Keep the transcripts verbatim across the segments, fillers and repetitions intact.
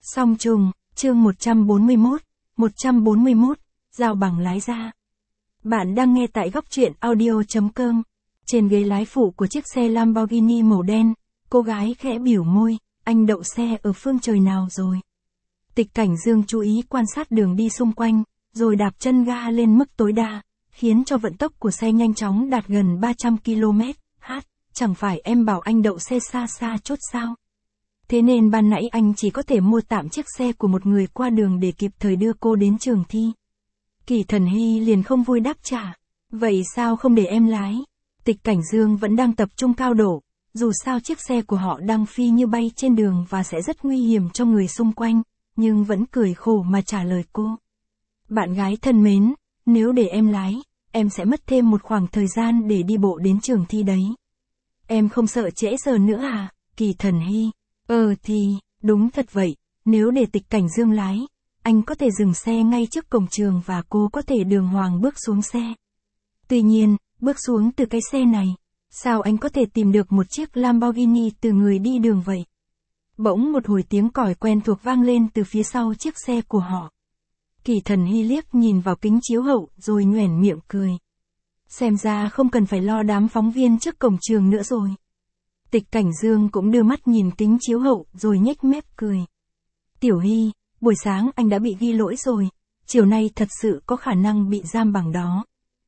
Song trùng, chương một trăm bốn mươi mốt, một trăm bốn mươi mốt, giao bằng lái ra. Bạn đang nghe tại góc truyện audio chấm com. Trên ghế lái phụ của chiếc xe Lamborghini màu đen, cô gái khẽ biểu môi, anh đậu xe ở phương trời nào rồi? Tịch Cảnh Dương chú ý quan sát đường đi xung quanh, rồi đạp chân ga lên mức tối đa, khiến cho vận tốc của xe nhanh chóng đạt gần ba trăm ki lô mét trên giờ. Chẳng phải em bảo anh đậu xe xa xa chốt sao? Thế nên ban nãy anh chỉ có thể mua tạm chiếc xe của một người qua đường để kịp thời đưa cô đến trường thi. Kỳ Thần Hy liền không vui đáp trả. Vậy sao không để em lái? Tịch Cảnh Dương vẫn đang tập trung cao độ, dù sao chiếc xe của họ đang phi như bay trên đường và sẽ rất nguy hiểm cho người xung quanh, nhưng vẫn cười khổ mà trả lời cô. Bạn gái thân mến, nếu để em lái, em sẽ mất thêm một khoảng thời gian để đi bộ đến trường thi đấy. Em không sợ trễ giờ nữa à, Kỳ Thần Hy? Ờ thì, đúng thật vậy, nếu để Tịch Cảnh Dương lái, anh có thể dừng xe ngay trước cổng trường và cô có thể đường hoàng bước xuống xe. Tuy nhiên, bước xuống từ cái xe này, sao anh có thể tìm được một chiếc Lamborghini từ người đi đường vậy? Bỗng một hồi tiếng còi quen thuộc vang lên từ phía sau chiếc xe của họ. Kỳ Thần Hy liếc nhìn vào kính chiếu hậu rồi nhoẻn miệng cười. Xem ra không cần phải lo đám phóng viên trước cổng trường nữa rồi. Tịch Cảnh Dương cũng đưa mắt nhìn kính chiếu hậu rồi nhếch mép cười. Tiểu Hy, buổi sáng anh đã bị ghi lỗi rồi, chiều nay thật sự có khả năng bị giam bằng đó.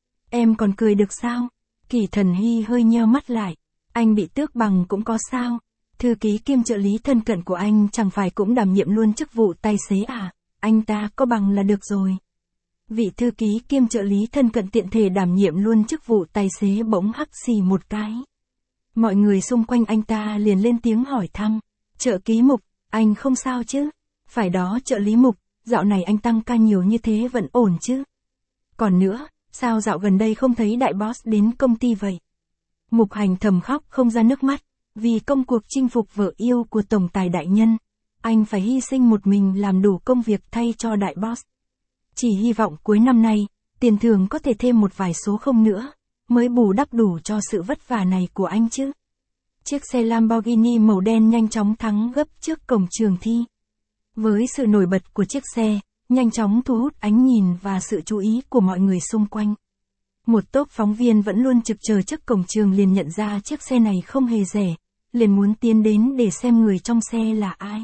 Em còn cười được sao? Kỳ Thần Hy hơi nheo mắt lại. Anh bị tước bằng cũng có sao? Thư ký kiêm trợ lý thân cận của anh chẳng phải cũng đảm nhiệm luôn chức vụ tài xế à? Anh ta có bằng là được rồi. Vị thư ký kiêm trợ lý thân cận tiện thể đảm nhiệm luôn chức vụ tài xế bỗng hắc xì một cái. Mọi người xung quanh anh ta liền lên tiếng hỏi thăm. Trợ ký Mục, anh không sao chứ? Phải đó trợ lý Mục, dạo này anh tăng ca nhiều như thế vẫn ổn chứ? Còn nữa, sao dạo gần đây không thấy đại boss đến công ty vậy? Mục Hành thầm khóc không ra nước mắt, vì công cuộc chinh phục vợ yêu của tổng tài đại nhân, anh phải hy sinh một mình làm đủ công việc thay cho đại boss. Chỉ hy vọng cuối năm nay, tiền thưởng có thể thêm một vài số không nữa, mới bù đắp đủ cho sự vất vả này của anh chứ. Chiếc xe Lamborghini màu đen nhanh chóng thắng gấp trước cổng trường thi. Với sự nổi bật của chiếc xe, nhanh chóng thu hút ánh nhìn và sự chú ý của mọi người xung quanh. Một tốp phóng viên vẫn luôn trực chờ trước cổng trường liền nhận ra chiếc xe này không hề rẻ, liền muốn tiến đến để xem người trong xe là ai.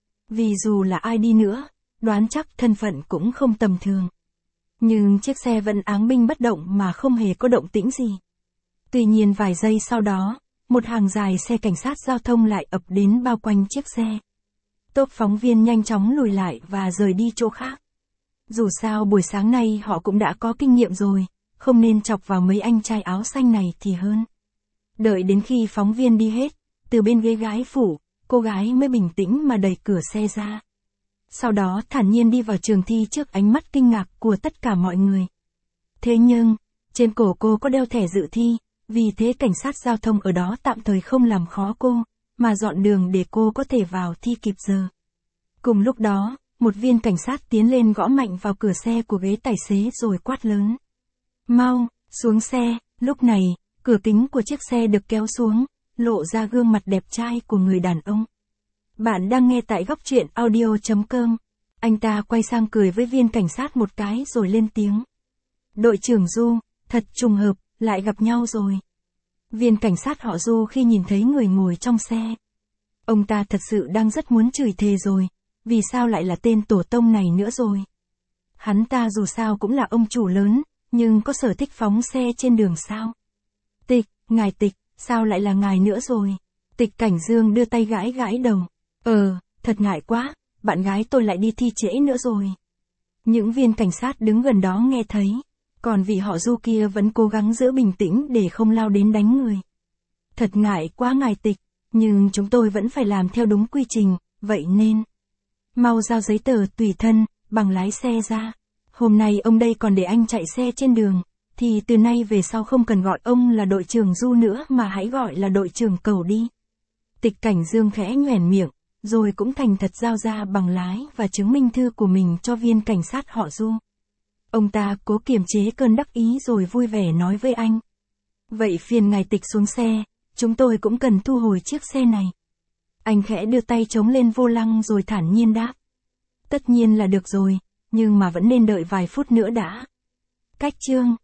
Vì dù là ai đi nữa, đoán chắc thân phận cũng không tầm thường. Nhưng chiếc xe vẫn áng binh bất động mà không hề có động tĩnh gì. Tuy nhiên vài giây sau đó, một hàng dài xe cảnh sát giao thông lại ập đến bao quanh chiếc xe. Tốp phóng viên nhanh chóng lùi lại và rời đi chỗ khác. Dù sao buổi sáng nay họ cũng đã có kinh nghiệm rồi, không nên chọc vào mấy anh trai áo xanh này thì hơn. Đợi đến khi phóng viên đi hết, từ bên ghế gái phủ, cô gái mới bình tĩnh mà đẩy cửa xe ra. Sau đó thản nhiên đi vào trường thi trước ánh mắt kinh ngạc của tất cả mọi người. Thế nhưng, trên cổ cô có đeo thẻ dự thi, vì thế cảnh sát giao thông ở đó tạm thời không làm khó cô, mà dọn đường để cô có thể vào thi kịp giờ. Cùng lúc đó, một viên cảnh sát tiến lên gõ mạnh vào cửa xe của ghế tài xế rồi quát lớn. Mau, xuống xe. Lúc này, cửa kính của chiếc xe được kéo xuống, lộ ra gương mặt đẹp trai của người đàn ông. Bạn đang nghe tại góc truyện audio chấm com. Anh ta quay sang cười với viên cảnh sát một cái rồi lên tiếng. Đội trưởng Du, thật trùng hợp, lại gặp nhau rồi. Viên cảnh sát họ Du khi nhìn thấy người ngồi trong xe. Ông ta thật sự đang rất muốn chửi thề rồi, vì sao lại là tên tổ tông này nữa rồi. Hắn ta dù sao cũng là ông chủ lớn, nhưng có sở thích phóng xe trên đường sao? Tịch, ngài Tịch, sao lại là ngài nữa rồi? Tịch Cảnh Dương đưa tay gãi gãi đầu. Ờ, thật ngại quá, bạn gái tôi lại đi thi trễ nữa rồi. Những viên cảnh sát đứng gần đó nghe thấy, còn vị họ Du kia vẫn cố gắng giữ bình tĩnh để không lao đến đánh người. Thật ngại quá ngài Tịch, nhưng chúng tôi vẫn phải làm theo đúng quy trình, vậy nên mau giao giấy tờ tùy thân, bằng lái xe ra. Hôm nay ông đây còn để anh chạy xe trên đường, thì từ nay về sau không cần gọi ông là đội trưởng Du nữa mà hãy gọi là đội trưởng Cầu đi. Tịch Cảnh Dương khẽ nhoẻn miệng, rồi cũng thành thật giao ra bằng lái và chứng minh thư của mình cho viên cảnh sát họ Du. Ông ta cố kiềm chế cơn đắc ý rồi vui vẻ nói với anh. Vậy phiền ngài Tịch xuống xe, chúng tôi cũng cần thu hồi chiếc xe này. Anh khẽ đưa tay chống lên vô lăng rồi thản nhiên đáp. Tất nhiên là được rồi, nhưng mà vẫn nên đợi vài phút nữa đã. Cách chương